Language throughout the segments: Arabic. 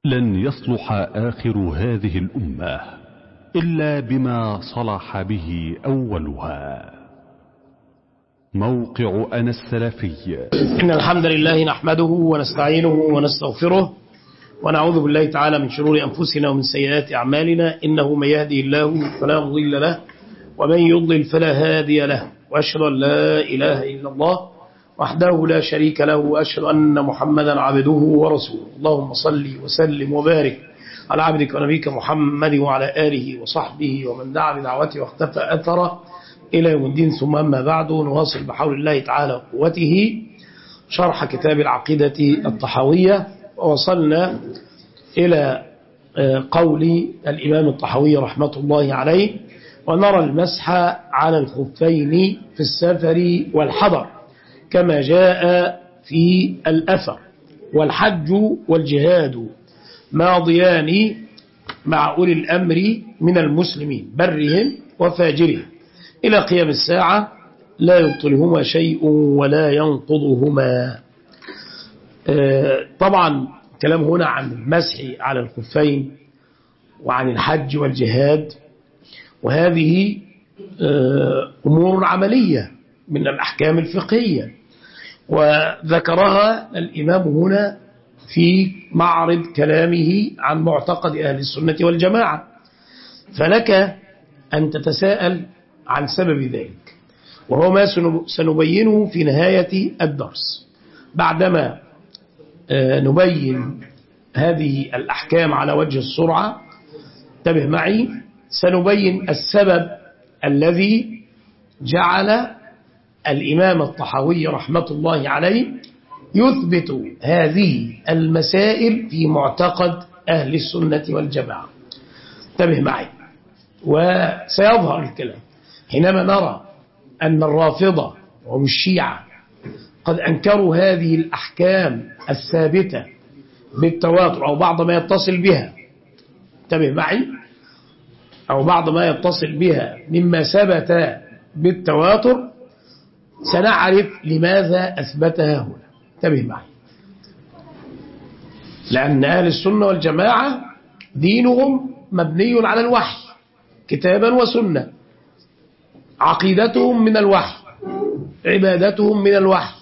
لن يصلح آخر هذه الأمة إلا بما صلح به أولها. موقع أنا السلفي. إن الحمد لله نحمده ونستعينه ونستغفره ونعوذ بالله تعالى من شرور أنفسنا ومن سيئات أعمالنا، إنه من يهدي الله فلا مضل له ومن يضلل فلا هادي له، وأشهد أن لا إله إلا الله وحده لا شريك له، وأشهد أن محمدا عبده ورسوله. اللهم صل وسلم وبارك على عبدك ونبيك محمد وعلى آله وصحبه ومن دعا بدعوته واختفى أثره إلى يوم الدين. ثم أما بعد، نواصل بحول الله تعالى وقوته شرح كتاب العقيدة الطحاوية، ووصلنا إلى قول الإمام الطحاوي رحمة الله عليه: ونرى المسح على الخفين في السفر والحضر كما جاء في الأثر، والحج والجهاد ماضيان مع أولي الأمر من المسلمين برهم وفاجرهم إلى قيام الساعة، لا يبطلهما شيء ولا ينقضهما. طبعا كلام هنا عن المسح على الخفين وعن الحج والجهاد، وهذه أمور عملية من الأحكام الفقهية، وذكرها الإمام هنا في معرض كلامه عن معتقد أهل السنة والجماعة. فلك أن تتساءل عن سبب ذلك، وهو ما سنبينه في نهاية الدرس. بعدما نبين هذه الأحكام على وجه السرعة، انتبه معي، سنبين السبب الذي جعل الإمام الطحاوي رحمة الله عليه يثبت هذه المسائل في معتقد أهل السنة والجماعة. انتبه معي، وسيظهر الكلام حينما نرى أن الرافضة والشيعة قد أنكروا هذه الأحكام الثابتة بالتواتر أو بعض ما يتصل بها. انتبه معي، أو بعض ما يتصل بها مما ثبت بالتواتر، سنعرف لماذا أثبتها هنا. انتبه معي، لأن أهل السنة والجماعة دينهم مبني على الوحي كتابا وسنة، عقيدتهم من الوحي، عبادتهم من الوحي،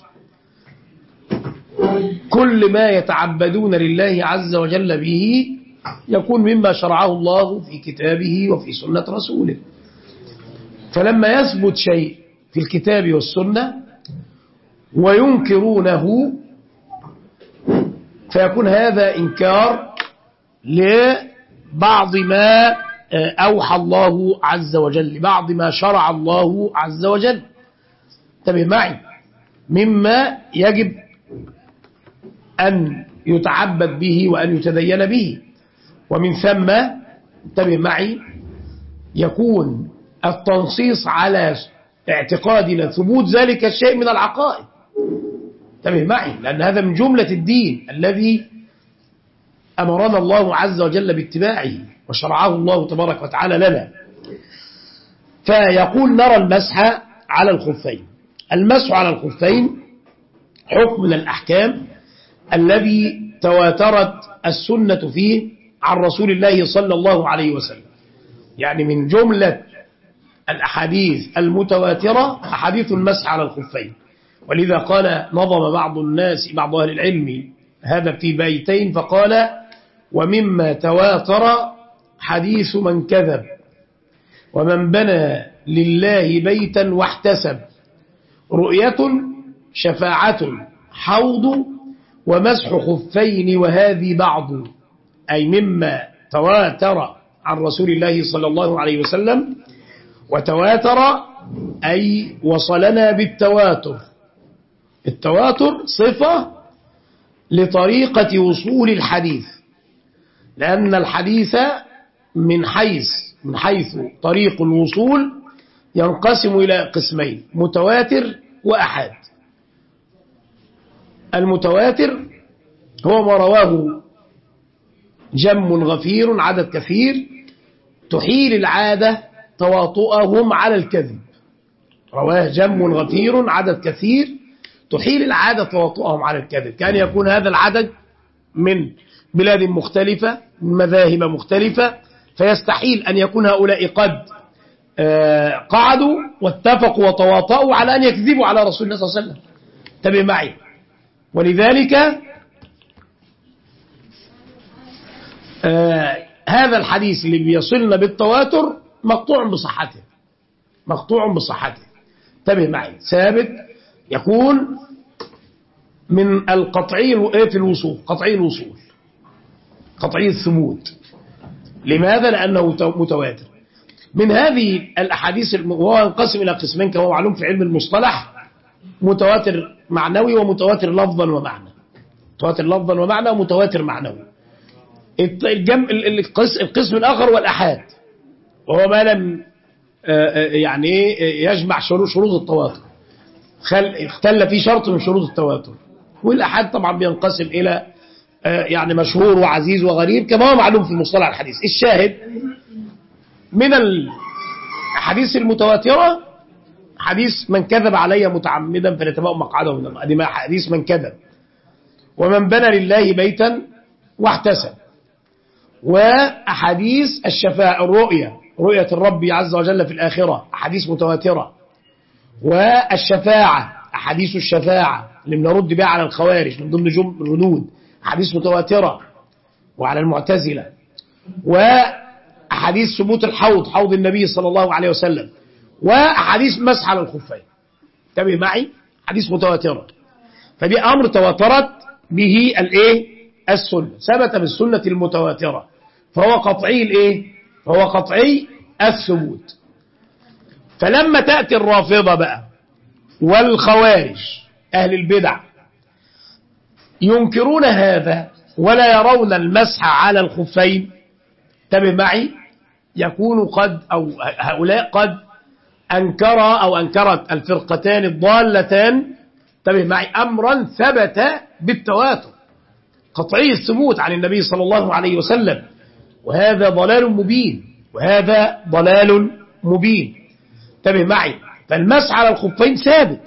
كل ما يتعبدون لله عز وجل به يكون مما شرعه الله في كتابه وفي سنة رسوله. فلما يثبت شيء في الكتاب والسنة وينكرونه، فيكون هذا إنكار لبعض ما أوحى الله عز وجل، بعض ما شرع الله عز وجل. انتبه معي، مما يجب أن يتعبد به وأن يتدين به، ومن ثم انتبه معي يكون التنصيص على اعتقادنا ثبوت ذلك الشيء من العقائد. انتبه معي، لأن هذا من جملة الدين الذي أمرنا الله عز وجل باتباعه وشرعه الله تبارك وتعالى لنا. فيقول: نرى المسح على الخفين. المسح على الخفين حكم من الأحكام الذي تواترت السنة فيه عن رسول الله صلى الله عليه وسلم، يعني من جملة الأحاديث المتواترة أحاديث المسح على الخفين. ولذا قال نظم بعض الناس، بعض أهل العلم، هذا في بيتين، فقال: ومما تواتر حديث من كذب، ومن بنى لله بيتا واحتسب، رؤية شفاعة حوض ومسح خفين وهذه بعض. أي مما تواتر عن رسول الله صلى الله عليه وسلم، وتواتر أي وصلنا بالتواتر. التواتر صفة لطريقة وصول الحديث، لأن الحديث من حيث طريق الوصول ينقسم إلى قسمين: متواتر وأحاد. المتواتر هو ما رواه جم غفير، عدد كثير، تحيل العادة تواطؤهم على الكذب. رواه جم غفير، عدد كثير، تحيل العادة تواطؤهم على الكذب، كان يكون هذا العدد من بلاد مختلفة، مذاهب مختلفة، فيستحيل أن يكون هؤلاء قد قعدوا واتفقوا وتواطؤوا على أن يكذبوا على رسول الله صلى الله عليه وسلم. انتبه معي. ولذلك هذا الحديث اللي بيصلنا بالتواتر مقطوع بصحته، مقطوع بصحته. انتبه معي. ثابت يكون من القطعي في الوصول، قطعي الوصول، قطعي الثبوت. لماذا؟ لأنه متواتر. من هذه الأحاديث وهو ينقسم إلى قسمين كما معلوم في علم المصطلح: متواتر معنوي ومتواتر لفظا ومعنى. متواتر لفظا ومعنى ومتواتر معنوي. القسم الآخر والأحاد، وهو ما لم يعني يجمع شروط التواتر، اختل فيه شرط من شروط التواتر. والأحاد طبعا بينقسم إلى يعني مشهور وعزيز وغريب كما هو معلوم في المصطلح الحديث. الشاهد من الحديث المتواترة حديث من كذب علي متعمدا فليتبوأ مقعده من النار. هذه حديث من كذب. ومن بنى لله بيتا واحتسب. وأحاديث الشفاعة، رؤية الرب عز وجل في الآخرة، أحاديث متواترة. والشفاعة، أحاديث الشفاعة اللي بنرد بها على الخوارج من ضمن الردود، أحاديث متواترة، وعلى المعتزلة. وأحاديث ثبوت الحوض، حوض النبي صلى الله عليه وسلم. وأحاديث مسح على الخفين. انتبه معي. حديث متواترة. فدي أمر تواترت به السنة، ثبت بالسنة المتواترة، فهو قطعي فهو قطعي الثبوت. فلما تأتي الرافضة بقى والخوارج أهل البدع ينكرون هذا ولا يرون المسح على الخفين، انتبه معي، يكون قد أو هؤلاء قد أنكرت الفرقتان الضالتان، انتبه معي، أمرا ثبت بالتواتر قطعي الثبوت عن النبي صلى الله عليه وسلم. وهذا ضلال مبين، وهذا ضلال مبين. انتبه معي. فالمسح على الخفين ثابت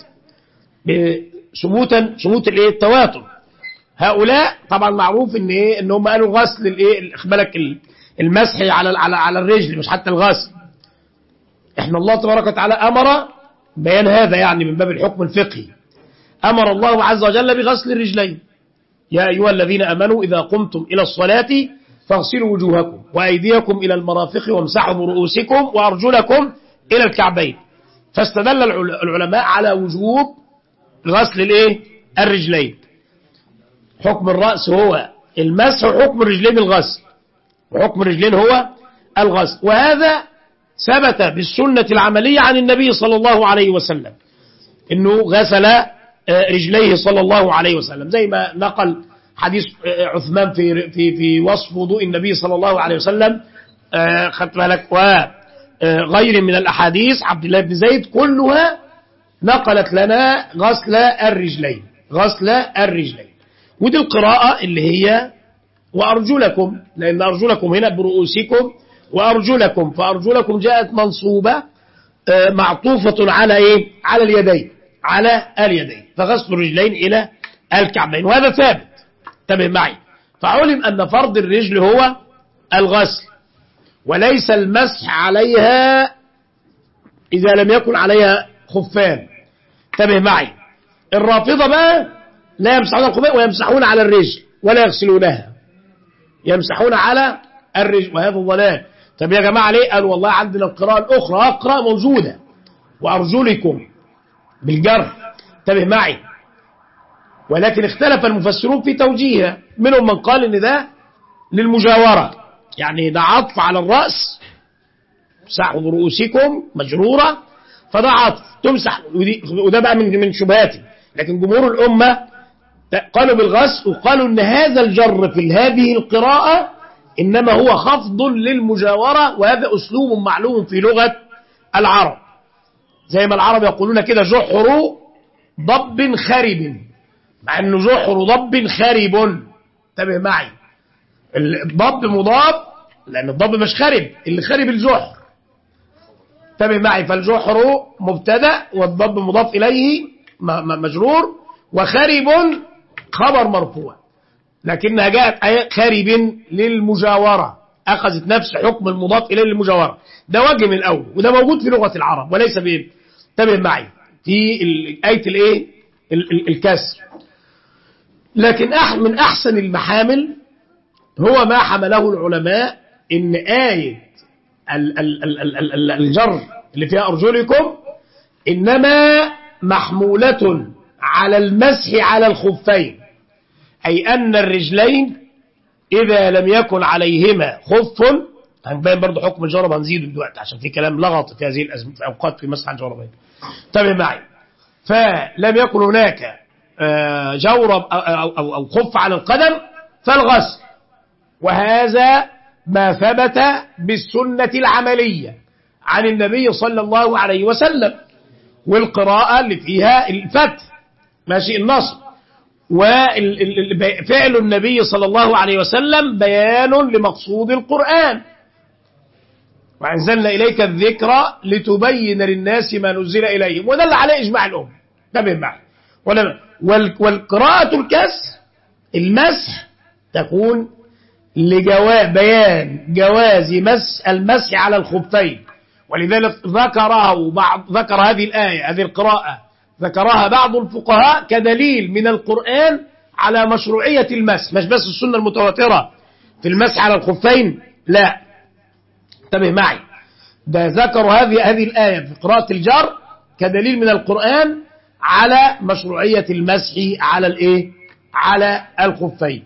ثبوت التواتر. هؤلاء طبعا معروف ان هم قالوا غسل بالك المسح على الرجل، مش حتى الغسل. احنا الله تبارك وتعالى امر بيان هذا، يعني من باب الحكم الفقهي، امر الله عز وجل بغسل الرجلين: يا أيها الذين أمنوا إذا قمتم إلى الصلاة فاغسلوا وجوهكم وأيديكم إلى المرافق وامسحوا برؤوسكم وأرجلكم إلى الكعبين. فاستدل العلماء على وجوب غسل الرجلين. حكم الرأس هو المسح، وحكم الرجلين الغسل، وحكم الرجلين هو الغسل. وهذا ثبت بالسنة العملية عن النبي صلى الله عليه وسلم إنه غسل رجليه صلى الله عليه وسلم، زي ما نقل حديث عثمان في وصف وضوء النبي صلى الله عليه وسلم. خدت بالك. وغير من الأحاديث عبد الله بن زيد كلها نقلت لنا غسل الرجلين، غسل الرجلين. ودي القراءة اللي هي وأرجلكم، لأن أرجلكم هنا برؤوسكم وأرجلكم، فأرجلكم جاءت منصوبة معطوفة على على اليدين، على اليدين، فغسل الرجلين إلى الكعبين. وهذا ثابت، انتبه معي. فعلم أن فرض الرجل هو الغسل وليس المسح عليها إذا لم يكن عليها خفان. انتبه معي. الرافضة بقى لا يمسحون الخفان ويمسحون على الرجل ولا يغسلونها، يمسحون على الرجل، وهذا ضلال. طب يا جماعة ليه؟ قالوا والله عندنا القراءة الأخرى أقرأ موجودة، وأرجلكم بالجر، انتبه معي. ولكن اختلف المفسرون في توجيهها، منهم من قال ان ده للمجاورة، يعني ده عطف على الرأس، امسحوا برؤوسكم مجرورة، فده عطف تمسح، وده بقى من شبهاتي. لكن جمهور الأمة قالوا بالغسل، وقالوا ان هذا الجر في هذه القراءة إنما هو خفض للمجاورة، وهذا أسلوب معلوم في لغة العرب، زي ما العرب يقولون كده: جحر ضب خرب، مع انه جحر ضب خرب. انتبه معي. الضب مضاف لان الضب مش خرب، اللي خرب الجحر. انتبه معي. فالجحر مبتدا والضب مضاف اليه مجرور، وخرب خبر مرفوع. لكنها جاءت خارب للمجاورة، أخذت نفس حكم المضاف إليه للمجاورة. ده وجه من الأول، وده موجود في لغة العرب وليس بإيه. انتبه معي في آية الإيه الكسر. لكن من أحسن المحامل هو ما حمله العلماء إن آية الجر اللي فيها أرجلكم إنما محمولة على المسح على الخفين، أي أن الرجلين إذا لم يكن عليهما خف، هنبين برضو حكم الجورب هنزيده دلوقتي عشان في كلام لغط في هذه الأوقات في مسح الجوربين. انتبه معي. فلم يكن هناك جورب أو خف على القدم فالغسل، وهذا ما ثبت بالسنة العملية عن النبي صلى الله عليه وسلم، والقراءة اللي فيها الفتح ماشي النصر، وفعل النبي صلى الله عليه وسلم بيان لمقصود القرآن، وأنزلنا إليك الذكر لتبين للناس ما نزل إليهم، وده اللي عليه إجماع الأمة. انتبه معي. والقراءة الكسر المسح تكون لبيان جواز المسح على الخفين، ولذلك ذكر هذه الآية هذه القراءة ذكرها بعض الفقهاء كدليل من القرآن على مشروعية المسح، مش بس السنة المتواترة في المسح على الخفين، لا. انتبه معي. ده ذكروا هذه الآية في قراءة الجر كدليل من القرآن على مشروعية المسح على الايه على الخفين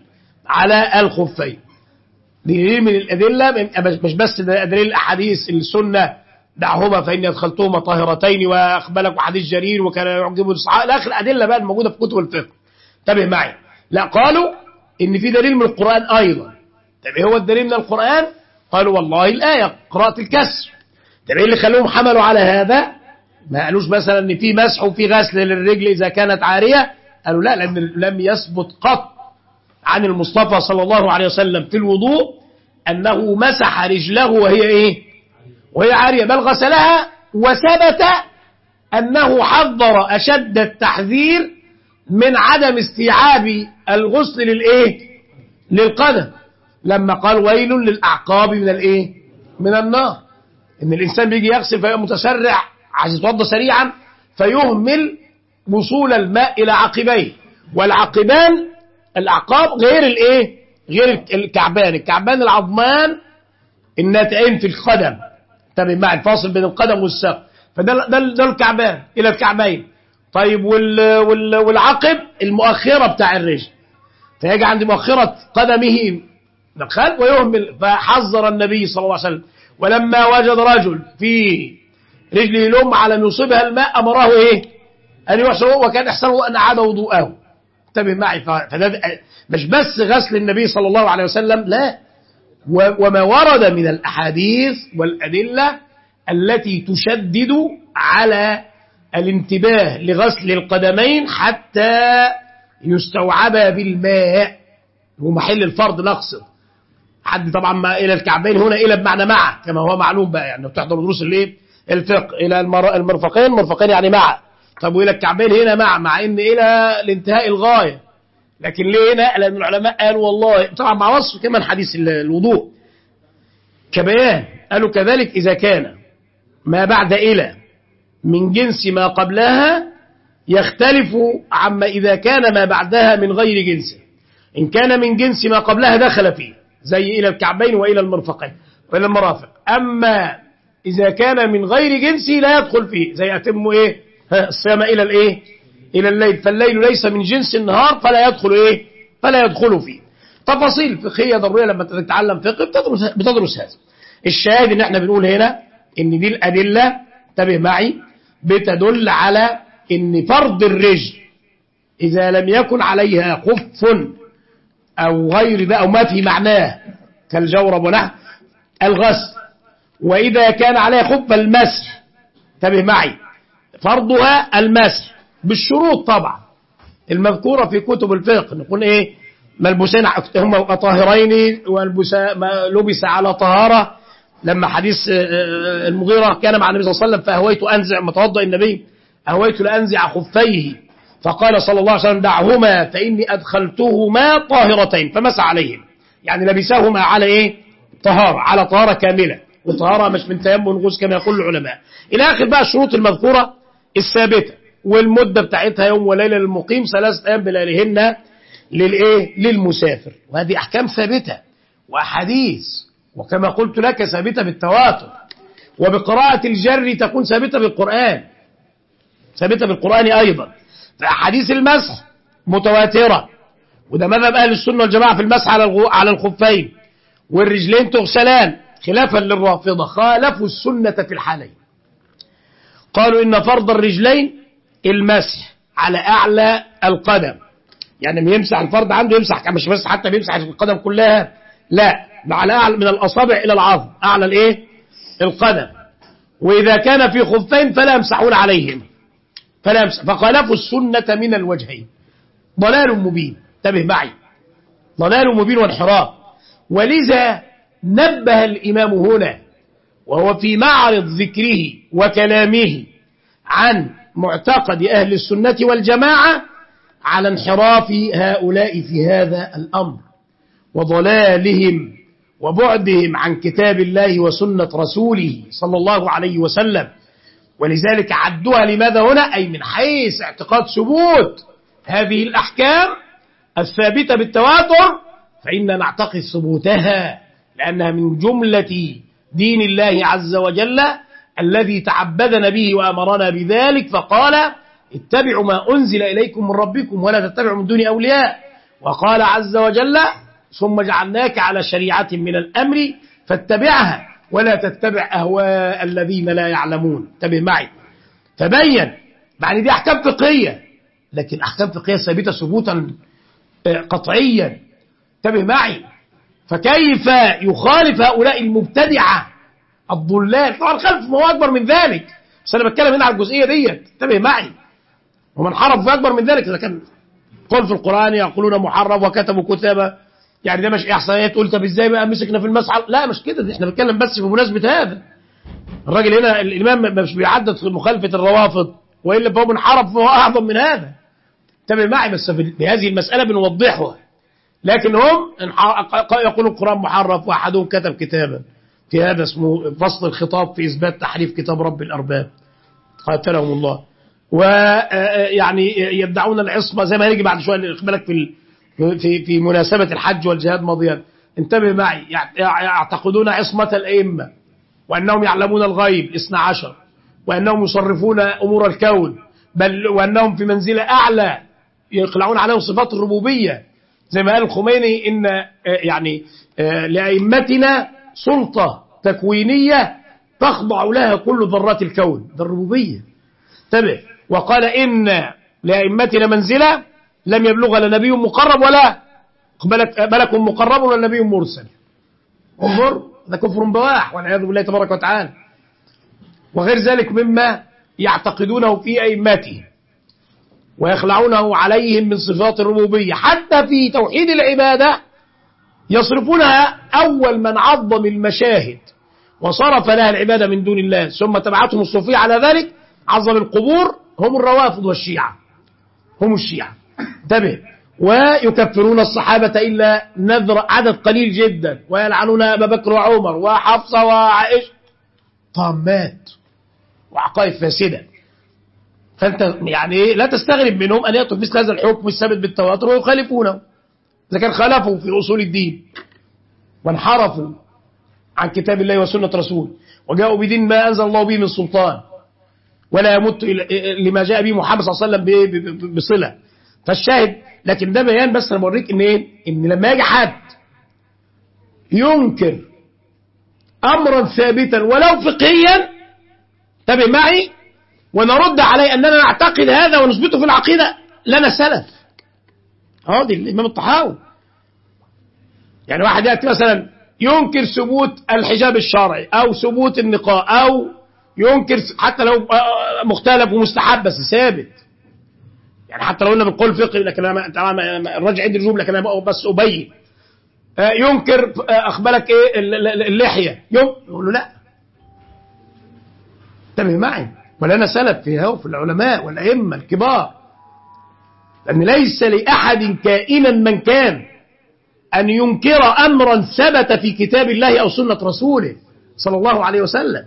دليل من الأدلة، مش بس دليل الأحاديث السنة دعهما فإني أدخلتهما طاهرتين وأخبلك وحديث جرير وكان يعجبه الصحابة إلى آخر الأدلة بقى الموجودة في كتب الفقه. انتبه معي. لا، قالوا إن في دليل من القرآن أيضا. طب إيه هو الدليل من القرآن؟ قالوا والله الآية قراءة الكسر. طب إيه اللي خلوهم حملوا على هذا؟ ما قالوش مثلا إن في مسح وفي غسل للرجل إذا كانت عارية، قالوا لا، لأن لم يثبت قط عن المصطفى صلى الله عليه وسلم في الوضوء أنه مسح رجله وهي عارية، بل غسلها، وثبت أنه حذر أشد التحذير من عدم استيعاب الغسل للقدم، لما قال ويل للأعقاب من النار. إن الإنسان بيجي يغسل فيبقى متسرع عايز يتوضى سريعا فيهمل وصول الماء إلى عقبيه، والعقبان الأعقاب غير الكعبان العظمان الناتئين في القدم. انتبه مع الفاصل بين القدم والساق، فده الكعبان إلى الكعبين. طيب والعقب المؤخرة بتاع الرجل، فيجي عند مؤخرة قدمه دخل ويهمل، فحذر النبي صلى الله عليه وسلم. ولما وجد رجل في رجله لمعة لم يصيبها الماء أمره أن يحسنه، وكان إحسانه أن أعاد وضوءه. انتبه معي. فده مش بس غسل النبي صلى الله عليه وسلم، لا، وما ورد من الأحاديث والأدلة التي تشدد على الانتباه لغسل القدمين حتى يستوعبا بالماء، ومحل الفرض نقصد حد طبعا ما إلى الكعبين هنا إلى بمعنى مع، كما هو معلوم بقى، يعني بتحضر دروس الفقه إلى المرفقين يعني مع. طب وإلى الكعبين هنا مع إن إلى الانتهاء الغاية، لكن ليه هنا؟ لأن العلماء قالوا والله طبعا مع وصف كمان حديث الوضوء كبيان، قالوا كذلك إذا كان ما بعد إلى من جنس ما قبلها يختلف عما إذا كان ما بعدها من غير جنسه. إن كان من جنس ما قبلها دخل فيه زي إلى الكعبين وإلى المرفقين وإلى المرافق، أما إذا كان من غير جنسه لا يدخل فيه، زي أتم الصيام إلى إلى الليل، فالليل ليس من جنس النهار فلا يدخل فيه. تفاصيل فقهية ضرورية لما تتعلم فقه بتدرس هذا. الشاهد ان احنا بنقول هنا ان دي الأدلة، انتبه معي، بتدل على ان فرض الرجل إذا لم يكن عليها خف أو غير ده أو ما في معناه كالجورب ونحو الغسل، وإذا كان عليها خف المسح، انتبه معي، فرضها المسح بالشروط طبعا المذكورة في كتب الفقه. نقول ملبوسين هم طاهرين ولبس على طهارة. لما حديث المغيرة كان مع النبي صلى الله عليه وسلم فأهويت أنزع متوضأ النبي، أهويت لأنزع خفيه فقال صلى الله عليه وسلم دعهما فإني أدخلتهما طاهرتين فمسح عليهم، يعني لبسهما على إيه؟ طهارة، على طهارة كاملة، وطهارة مش من تيمم غسل كما يقول العلماء. إلى آخر بقى الشروط المذكورة الثابتة، والمدة بتاعتها يوم وليلة للمقيم، 3 أيام بلياليهن للإيه؟ للمسافر. وهذه أحكام ثابتة وأحاديث، وكما قلت لك ثابتة بالتواتر، وبقراءة الجر تكون ثابتة بالقرآن، ثابتة بالقرآن أيضا. فأحاديث المسح متواترة، وده مذهب أهل السنة والجماعة في المسح على الخفين، والرجلين تغسلان، خلافا للرافضة خالفوا السنة في الحالين. قالوا إن فرض الرجلين المسح على أعلى القدم، يعني لما يمسح الفرد عنده يمسح، مش بس حتى بيمسح القدم كلها، لا، على أعلى من الأصابع إلى العظم، أعلى الإيه؟ القدم. وإذا كان في خفين فلا يمسحون عليهم، فلا يمسح، فخالفوا السنة من الوجهين. ضلال مبين، انتبه معي، ضلال مبين وانحراف. ولذا نبه الإمام هنا وهو في معرض ذكره وكلامه عن معتقد أهل السنة والجماعة على انحراف هؤلاء في هذا الأمر وضلالهم وبعدهم عن كتاب الله وسنة رسوله صلى الله عليه وسلم. ولذلك عدوها لماذا هنا؟ أي من حيث اعتقاد ثبوت هذه الأحكام الثابتة بالتواتر، فإننا نعتقد ثبوتها، لأنها من جملة دين الله عز وجل الذي تعبدنا به وأمرنا بذلك، فقال اتبعوا ما أنزل إليكم من ربكم ولا تتبعوا من دون أولياء. وقال عز وجل ثم جعلناك على شريعة من الأمر فاتبعها ولا تتبع أهواء الذين لا يعلمون. انتبه معي، فبين يعني دي أحكام فقهية، لكن أحكام فقهية ثابتة ثبوتا قطعيا. انتبه معي، فكيف يخالف هؤلاء المبتدعة الضلال؟ طبعا الخلف ما هو أكبر من ذلك، بس أنا بتكلم هنا على الجزئية ديت. انتبه معي، ومن حرف في أكبر من ذلك. إذا كان قل في القرآن يقولون محرف وكتبوا كتابة، يعني ده مش إحصائيات قلت طب إزاي بقى مسكنا في المسح؟ لا مش كده، إحنا بنتكلم بس بمناسبة هذا. الراجل هنا الإمام مش بيعدد في مخالفة الروافض، وإلا فهو منحرف وهو أعظم من هذا. انتبه معي، بس بهذه المسألة بنوضحها. لكن هم يقولوا القرآن محرف، وأحدهم كتب كتابا في هذا اسمه فصل الخطاب في إثبات تحريف كتاب رب الأرباب قاتلهم الله، ويعني يدعون العصمة زي ما هيجي بعد شوية بالك في مناسبة الحج والجهاد ماضيا. انتبه معي، يعتقدون عصمة الأئمة، وأنهم يعلمون الغيب 12، وأنهم يصرفون أمور الكون، بل وأنهم في منزلة أعلى يخلعون عليهم صفات الربوبية، زي ما قال الخميني إن يعني لأئمتنا سلطة تكوينية تخضع لها كل ذرات الكون، ده الربوبية. انتبه، وقال إن لأئمتنا منزلة لم يبلغها لا نبي مقرب ولا ملك مقرب ولا نبي مرسل. انظر، ده كفر بواح والعياذ بالله تبارك وتعالى، وغير ذلك مما يعتقدونه في أئمتهم ويخلعونه عليهم من صفات الربوبية. حتى في توحيد العبادة يصرفونها، أول من عظم المشاهد وصرف لها العبادة من دون الله ثم تبعتهم الصوفية على ذلك عظم القبور هم الروافض والشيعة، هم الشيعة. انتبه، ويكفرون الصحابة إلا نذر عدد قليل جدا، ويلعنون أبا بكر وعمر وحفصة وعائشة، طامات وعقائد فاسدة. فأنت يعني لا تستغرب منهم أن يأتوا مثل هذا الحكم الثابت بالتواتر ويخالفونه، إذا كان خالفوا في أصول الدين وانحرفوا عن كتاب الله وسنة رسول وجاءوا بدين ما أنزل الله به من سلطان ولا يمت لما جاء به محمد صلى الله عليه وسلم بصلة. فالشاهد، لكن ده بيان بس أنا بوريك إن إيه؟ إن لما يجي حد ينكر أمرا ثابتا ولو فقهيا، انتبه معي، ونرد عليه أننا نعتقد هذا ونثبته في العقيدة، لنا سلف. هذا الإمام الطحاوي. يعني واحد يأتي مثلا ينكر ثبوت الحجاب الشرعي أو ثبوت النقاء، أو ينكر حتى لو مختلف ومستحب بس ثابت، يعني حتى لو قلنا بنقول فقه، لكن الراجع عندي الجملة، لكن أنا بس أبين. ينكر أخبرك إيه اللحية، يقول له لا، انتبه معي، ولنا سلف فيها وفي العلماء والأئمة الكبار. لأن ليس لأحد كائنا من كان أن ينكر أمرا ثبت في كتاب الله أو سنة رسوله صلى الله عليه وسلم،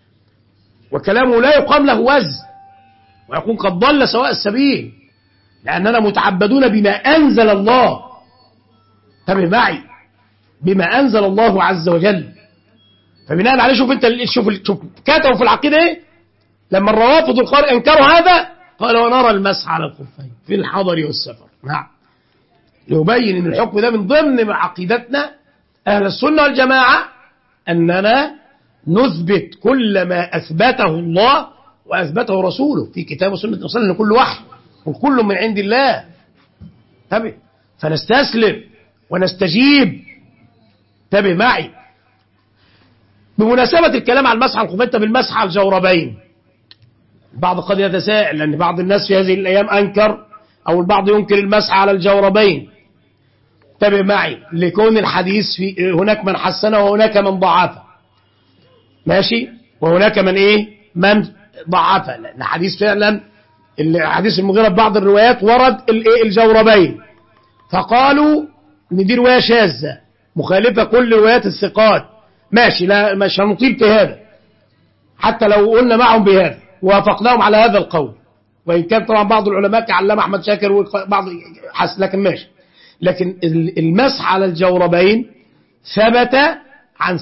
وكلامه لا يقام له وزن ويكون قد ضل سواء السبيل، لأننا متعبدون بما أنزل الله. انتبه معي، بما أنزل الله عز وجل. فبناء عليه شوف كتبوا في العقيدة ايه لما الروافض القارئ انكروا هذا، قال ونرى المسح على الخفين في الحضر والسفر. نعم، يبين ان الحكم ده من ضمن عقيدتنا اهل السنة والجماعة، اننا نثبت كل ما اثبته الله واثبته رسوله في كتاب وسنة رسوله، كل وحي وكل من عند الله. انتبه، فنستسلم ونستجيب. انتبه معي. بمناسبة الكلام عن المسح على الخفين، بالمسح على الجوربين، البعض قد يتساءل، لأن بعض الناس في هذه الأيام أنكر أو البعض ينكر المسح على الجوربين. انتبه معي، لكون الحديث في هناك من حسنه وهناك من ضعفه، ماشي، وهناك من من ضعفه، لأن حديث فعلا حديث المغيرة ببعض الروايات ورد الجوربين، فقالوا ان دي رواية شاذة مخالفة كل روايات الثقات. ماشي، لا مش هنطيل في هذا، حتى لو قلنا معهم بهذا ووافقناهم على هذا القول، وإن كان طبعا بعض العلماء كعلامة أحمد شاكر وبعض لكن ماشي. لكن المسح على الجوربين ثبت عن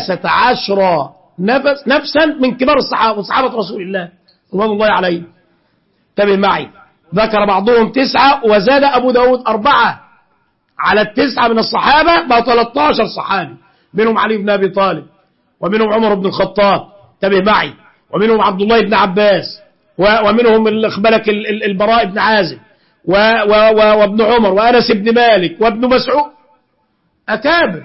13 نفسا من كبار الصحابة وصحابة رسول الله رضوان الله عليه. انتبه معي، ذكر بعضهم 9 وزاد أبو داود 4 على 9 من الصحابة، بقى 13 صحابي، منهم علي بن أبي طالب، ومنهم عمر بن الخطاب، انتبه معي، ومنهم عبد الله بن عباس، ومنهم البراء بن عازب، وابن عمر، وأنس بن مالك، وابن مسعود، أكابر.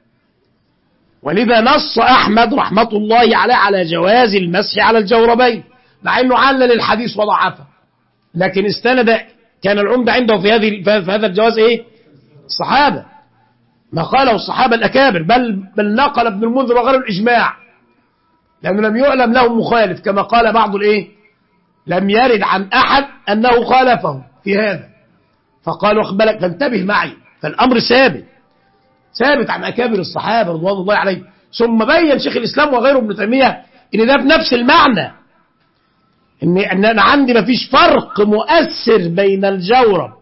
ولذا نص أحمد رحمة الله عليه على جواز المسح على الجوربين، مع أنه علل الحديث وضعفه، لكن استند، كان العمدة عنده في هذا الجواز الصحابة، ما قاله الصحابة الأكابر، بل نقل ابن المنذر وغيره الإجماع، لأنه لم يعلم له مخالف، كما قال بعض لم يرد عن أحد أنه خالفه في هذا، فقالوا اقبلك، فانتبه معي، فالأمر ثابت عن أكابر الصحابة رضوان الله عليهم. ثم بين شيخ الإسلام وغيره ابن تيمية إن ده بنفس المعنى، إن أنا عندي ما فيش فرق مؤثر بين الجورب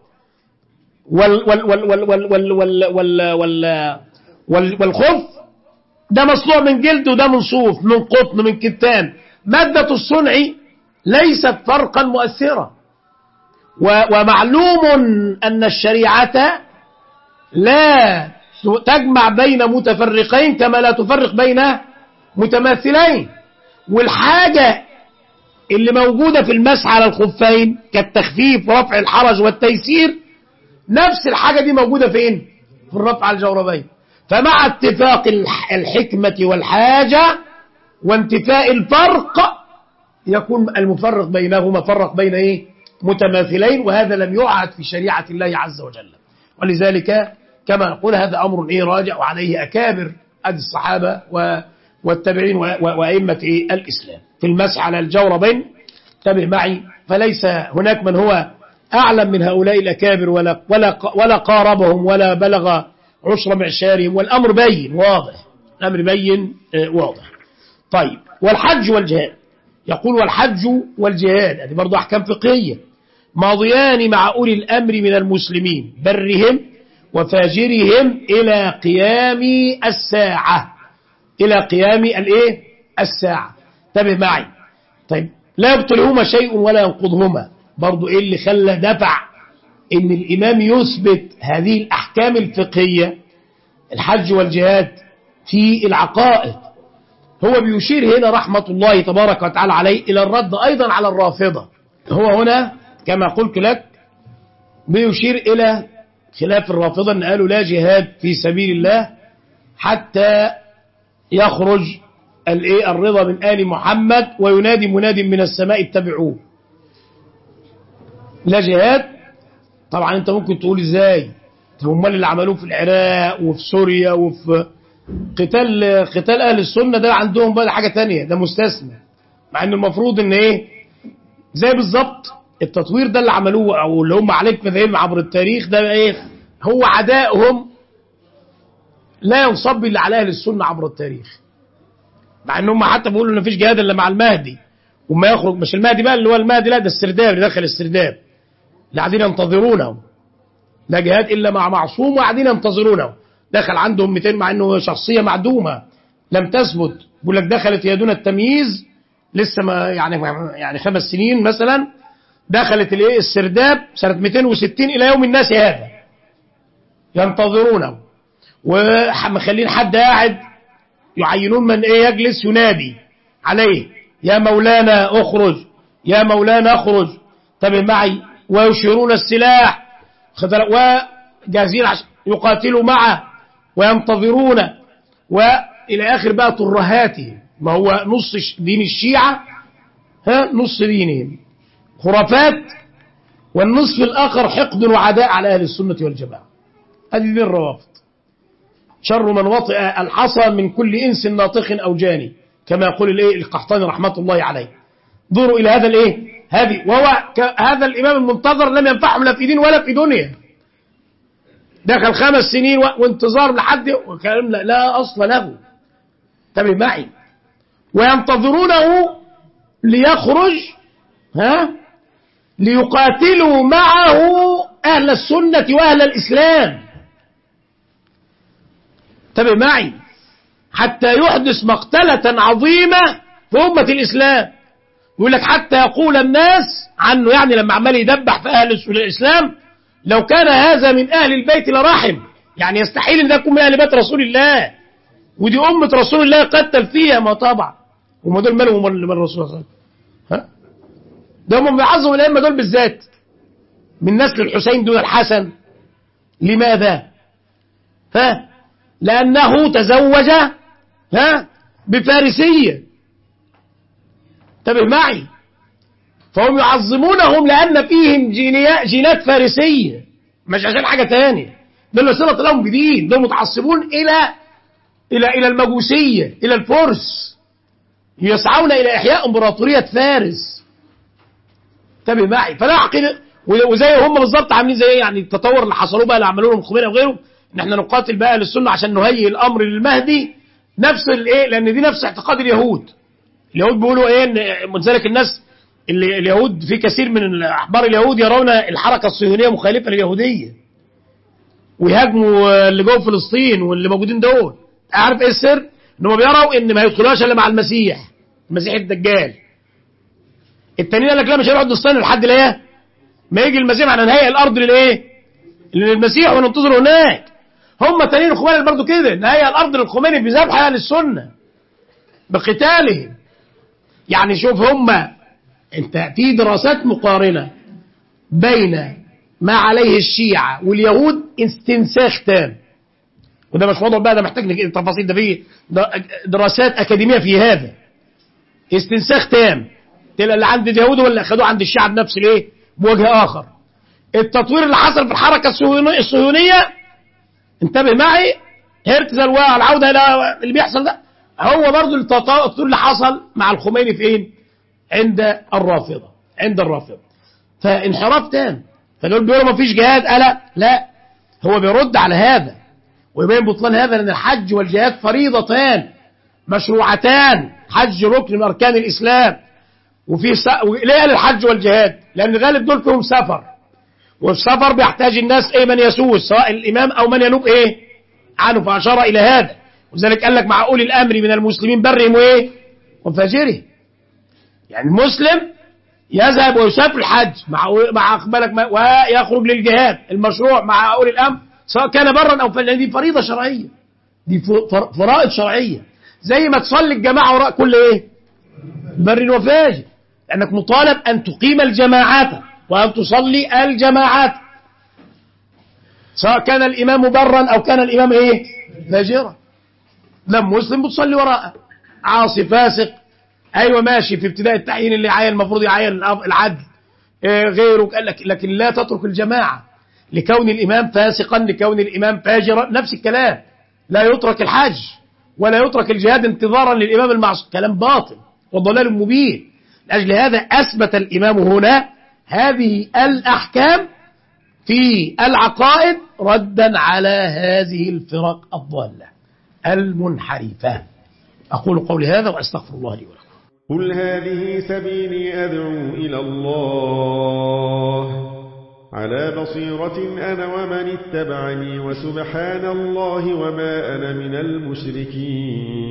والخف، ده مصنوع من جلد وده من صوف، من قطن، من كتان، مادة الصنع ليست فرقا مؤثرا. ومعلوم أن الشريعة لا تجمع بين متفرقين كما لا تفرق بين متماثلين، والحاجة اللي موجودة في المسح على الخفين كالتخفيف ورفع الحرج والتيسير، نفس الحاجة دي موجودة فين؟ في الرفع على الجوربين. فمع اتفاق الحكمة والحاجة وانتفاء الفرق، يكون المفرق بينهما فرق بين متماثلين، وهذا لم يعهد في شريعة الله عز وجل. ولذلك كما نقول هذا أمر راجع، وعليه أكابر الصحابة والتابعين وأئمة الإسلام في المسح على الجوربين. انتبه معي، فليس هناك من هو أعلم من هؤلاء الأكابر ولا قاربهم ولا بلغ عشر معشارهم، والأمر بين واضح، الأمر بين واضح. طيب، والحج والجهاد، يقول والحج والجهاد، هذه برضو أحكام فقهية، ماضيان مع أولي الأمر من المسلمين برهم وفاجرهم إلى قيام الساعة، إلى قيام الساعة. انتبه معي. طيب، لا يبطلهما شيء ولا ينقضهما، برضو اللي خلى دفع ان الامام يثبت هذه الاحكام الفقهية الحج والجهاد في العقائد. هو بيشير هنا رحمة الله تبارك وتعالى عليه الى الرد ايضا على الرافضة. هو هنا كما قلت لك بيشير الى خلاف الرافضة، ان قالوا لا جهاد في سبيل الله حتى يخرج الرضا من آل محمد وينادي مناد من السماء اتبعوه. لا جهاد. طبعا انت ممكن تقول ازاي، هم اللي عملوه في العراق وفي سوريا وفي قتال اهل السنة، ده عندهم بقى حاجة تانية، ده مستثنى، مع ان المفروض ان زي بالظبط التطوير ده اللي عملوه أو اللي هم عليه مذاهب عبر التاريخ ده إيه؟ هو عدائهم لا ينصب إلا على أهل السنة عبر التاريخ، مع إن هم حتى بيقولوا إن مفيش جهاد إلا مع المهدي، وما يخرج مش المهدي بقى اللي هو المهدي، لا ده السرداب اللي دخل السرداب اللي قاعدين ينتظرونه، لا جهاد إلا مع معصوم وقاعدين ينتظرونه. دخل عندهم 200 مع إنه شخصية معدومة لم تثبت، بيقول لك دخلت يا دون التمييز لسه ما يعني 5 سنين مثلا، دخلت الايه السرداب سنة 260 إلى يوم الناس هذا ينتظرونه، ومخلين حد قاعد يعينون من ايه يجلس ينادي عليه يا مولانا اخرج يا مولانا اخرج انتبه معي، ويشيرون السلاح وجاهزين عشان يقاتلوا معه وينتظرون، والى اخر بقى ترهاتهم. ما هو نص دين الشيعة نص دينهم خرافات، والنصف الاخر حقد وعداء على اهل السنة والجماعة. هذه دي الروافض. شر من وطئ الحصى من كل انس ناطق او جاني، كما يقول الايه القحطاني رحمه الله عليه. انظروا الى هذا الايه هذه، وهو هذا الامام المنتظر لم ينفعهم لا في دين ولا في دنيا، دخل 5 سنين وانتظار لحد وكلام لا اصل له. انتبه معي، وينتظرونه ليخرج ليقاتلوا معه اهل السنة واهل الاسلام. انتبه معي، حتى يحدث مقتلة عظيمة في أمة الإسلام. يقول لك حتى يقول الناس عنه، يعني لما عمال يدبح في أهل الإسلام، لو كان هذا من أهل البيت لرحم، يعني يستحيل أن ده يكون من أهل بيت رسول الله، ودي أمة رسول الله قتل فيها ما طبعا. وما دول مالهم من الرسول صلى الله عليه وسلم؟ ده هم بيعظموا الأئمة دول بالذات من نسل الحسين دون الحسن. لماذا؟ لأنه تزوج بفارسية. انتبه معي، فهم يعظمونهم لأن فيهم جينات فارسية، مش عشان حاجة تانية. دول صلة لهم جديد، دول متعصبون إلى المجوسية، إلى الفرس، يسعون إلى إحياء إمبراطورية فارس. انتبه معي، فلا عقيدة. وزي هم بالظبط عاملين زي يعني التطور اللي حصلوه بقى اللي عملوه لهم الخميني وغيره، ان احنا نقاتل بقى للسنة عشان نهيئ الامر للمهدي. نفس الايه، لان دي نفس اعتقاد اليهود. اليهود بيقولوا ايه، ان لذلك الناس اللي اليهود في كثير من احبار اليهود يرون الحركة الصهيونية مخالفة لليهودية، ويهاجموا اللي جوه فلسطين واللي موجودين دول. عارف ايه السر؟ انهم بيروا ان ما يدخلوش الا مع المسيح الدجال. التانيين قال لك لا، مش هنقعد نستنى لحد الايه ما يجي المسيح، احنا نهيئ الارض للايه للمسيح وننتظر هناك. هم تانيين الخميني برضو كده، نهيئ الارض للخميني بذبح اهل السنه بقتالهم. يعني شوف هم، انت في دراسات مقارنه بين ما عليه الشيعة واليهود استنساخ تام، وده مش موضوع بقى، ده محتاج تفاصيل، ده فيه دراسات اكاديميه في هذا. استنساخ تام، اللي عند اليهود ولا اخذوه عند الشيعة بنفس الايه بوجه اخر. التطوير اللي حصل في الحركة الصهيونية، انتبه معي، هرتزل والعودة الى اللي بيحصل ده، هو برضو التطوير اللي حصل مع الخميني فين؟ عند الرافضة. فانحراف تام. فدول بيقولوا ما فيش جهاد، لا، هو بيرد على هذا ويبين بطلان هذا، لان الحج والجهاد فريضتان مشروعتان. حج ركن من اركان الاسلام، ليه قال الحج والجهاد؟ لان غالب دول فيهم سفر، والسفر بيحتاج الناس من يسوس، سواء الامام او من ينوب عنه، فاشار الى هذا. وذلك قال لك مع اولي الامر من المسلمين برهم وفاجره. يعني المسلم يذهب ويسافر الحج مع اقبالك ويخرج للجهاد المشروع مع اولي الامر، سواء كان برا او فاجرا. دي فريضه شرعيه، دي فرائض شرعيه، زي ما تصلي الجماعه وراء كل بر وفاجر، لانك مطالب ان تقيم الجماعات وان تصلي الجماعات، سواء كان الامام برا او كان الامام فاجرا. لم مسلم بتصلي وراءه، عاصي فاسق ايوه ماشي في ابتداء التعيين اللي عين المفروض يعين العدل غيره، قال لك لكن لا تترك الجماعه لكون الامام فاسقا، لكون الامام فاجرا. نفس الكلام، لا يترك الحج ولا يترك الجهاد انتظارا للامام المعصوم، كلام باطل وضلال مبين. لاجل هذا اثبت الامام هنا هذه الأحكام في العقائد ردا على هذه الفرق الضالة المنحرفة. أقول قولي هذا وأستغفر الله لي ولكم. قل هذه سبيلي أدعو إلى الله على بصيرة أنا ومن اتبعني وسبحان الله وما أنا من المشركين.